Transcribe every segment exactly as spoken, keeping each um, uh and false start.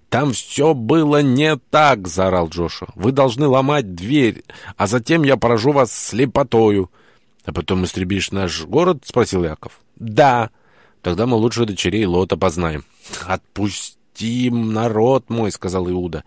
«Там все было не так!» — заорал Джошуа. «Вы должны ломать дверь, а затем я поражу вас слепотою». «А потом истребишь наш город?» — спросил Яков. «Да». «Тогда мы лучше дочерей Лота познаем». «Отпусти, народ мой!» — сказал Иуда.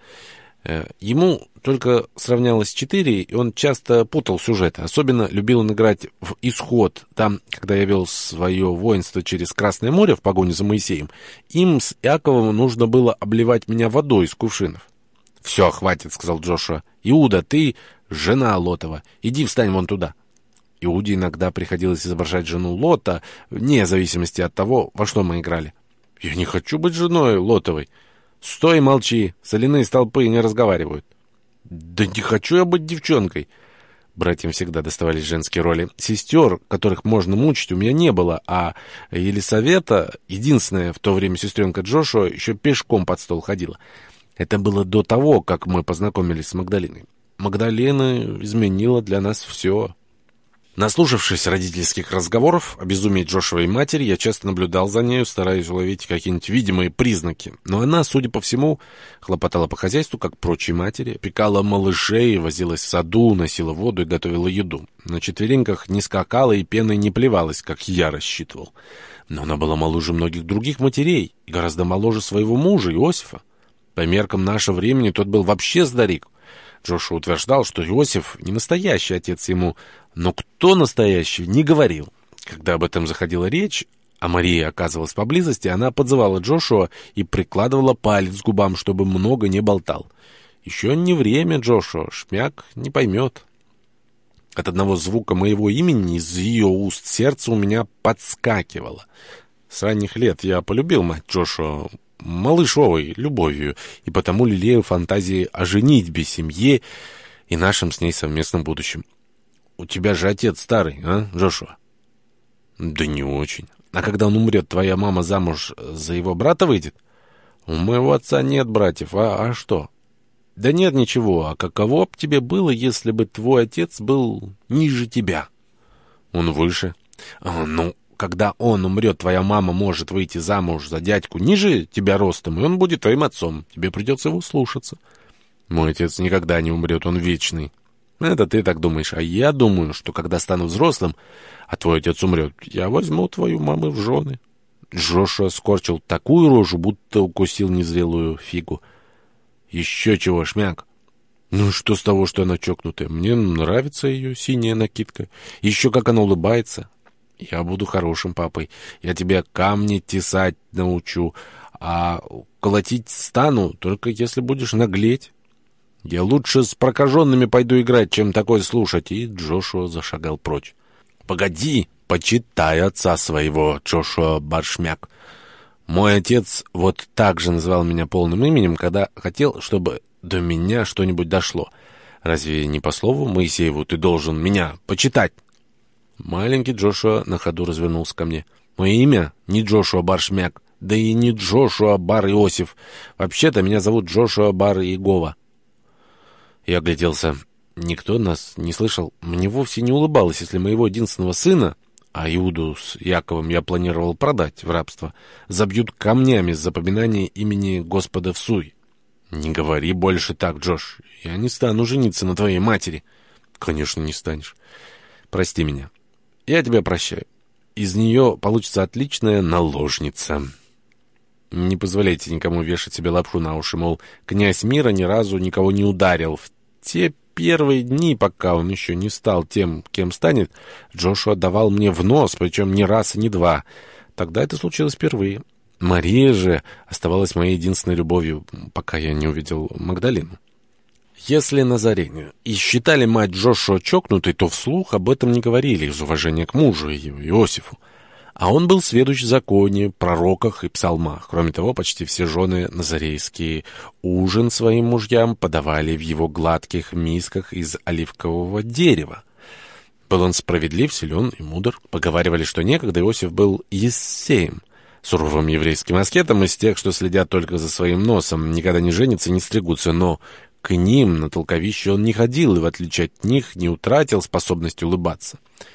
Ему только сравнялось четыре, и он часто путал сюжеты. Особенно любил он играть в «Исход». Там, когда я вел свое воинство через Красное море в погоне за Моисеем, им с Иаковом нужно было обливать меня водой из кувшинов. «Все, хватит», — сказал Джошуа. «Иуда, ты жена Лотова. Иди встань вон туда». Иуде иногда приходилось изображать жену Лота, вне зависимости от того, во что мы играли. «Я не хочу быть женой Лотовой». «Стой и молчи, соляные столпы не разговаривают». «Да не хочу я быть девчонкой». Братьям всегда доставались женские роли. Сестер, которых можно мучить, у меня не было, а Елисавета, единственная в то время сестренка Джошуа, еще пешком под стол ходила. Это было до того, как мы познакомились с Магдалиной. Магдалина изменила для нас все. Наслушавшись родительских разговоров о безумии Джошуа и матери, я часто наблюдал за нею, стараясь уловить какие-нибудь видимые признаки. Но она, судя по всему, хлопотала по хозяйству, как прочие матери, пекала малышей, возилась в саду, носила воду и готовила еду. На четвереньках не скакала и пеной не плевалась, как я рассчитывал. Но она была моложе многих других матерей и гораздо моложе своего мужа, Иосифа. По меркам нашего времени тот был вообще старик. Джошуа утверждал, что Иосиф не настоящий отец ему, но кто настоящий, не говорил. Когда об этом заходила речь, а Мария оказывалась поблизости, она подзывала Джошуа и прикладывала палец к губам, чтобы много не болтал. Еще не время, Джошуа, шмяк не поймет. От одного звука моего имени из ее уст сердце у меня подскакивало. С ранних лет я полюбил мать Джошуа малышовой любовью, и потому лелею фантазии о женитьбе, семье и нашем с ней совместном будущем. У тебя же отец старый, а, Джошуа? Да не очень. А когда он умрет, твоя мама замуж за его брата выйдет? У моего отца нет братьев, а, а что? Да нет ничего, а каково б тебе было, если бы твой отец был ниже тебя? Он выше. А, ну... Когда он умрет, твоя мама может выйти замуж за дядьку ниже тебя ростом, и он будет твоим отцом. Тебе придется его слушаться. Мой отец никогда не умрет, он вечный. Это ты так думаешь. А я думаю, что когда стану взрослым, а твой отец умрет, я возьму твою маму в жены. Джошуа скорчил такую рожу, будто укусил незрелую фигу. Еще чего, шмяк? Ну что с того, что она чокнутая? Мне нравится ее синяя накидка. Еще как она улыбается. Я буду хорошим папой. Я тебя камни тесать научу, а колотить стану, только если будешь наглеть. Я лучше с прокаженными пойду играть, чем такое слушать. И Джошуа зашагал прочь. Погоди, почитай отца своего, Джошуа Баршмяк. Мой отец вот так же называл меня полным именем, когда хотел, чтобы до меня что-нибудь дошло. Разве не по слову Моисееву ты должен меня почитать? Маленький Джошуа на ходу развернулся ко мне. Мое имя не Джошуа Баршмяк, да и не Джошуа Бар Иосиф. Вообще-то меня зовут Джошуа Бар Иегова. Я огляделся. Никто нас не слышал. Мне вовсе не улыбалось, если моего единственного сына, а Иуду с Яковом я планировал продать в рабство, забьют камнями с запоминания имени Господа в суе. Не говори больше так, Джош. Я не стану жениться на твоей матери. Конечно, не станешь. Прости меня. Я тебя прощаю. Из нее получится отличная наложница. Не позволяйте никому вешать себе лапшу на уши, мол, князь мира ни разу никого не ударил. В те первые дни, пока он еще не стал тем, кем станет, Джошуа давал мне в нос, причем не раз и не два. Тогда это случилось впервые. Мария же оставалась моей единственной любовью, пока я не увидел Магдалину. Если Назарене и считали мать Джошуа чокнутой, то вслух об этом не говорили из уважения к мужу ее, Иосифу. А он был сведущ в законе, пророках и псалмах. Кроме того, почти все жены назарейские ужин своим мужьям подавали в его гладких мисках из оливкового дерева. Был он справедлив, силен и мудр. Поговаривали, что некогда Иосиф был Иессеем, суровым еврейским аскетом из тех, что следят только за своим носом, никогда не женятся и не стригутся, но... К ним на толковище он не ходил и, в отличие от них, не утратил способность улыбаться.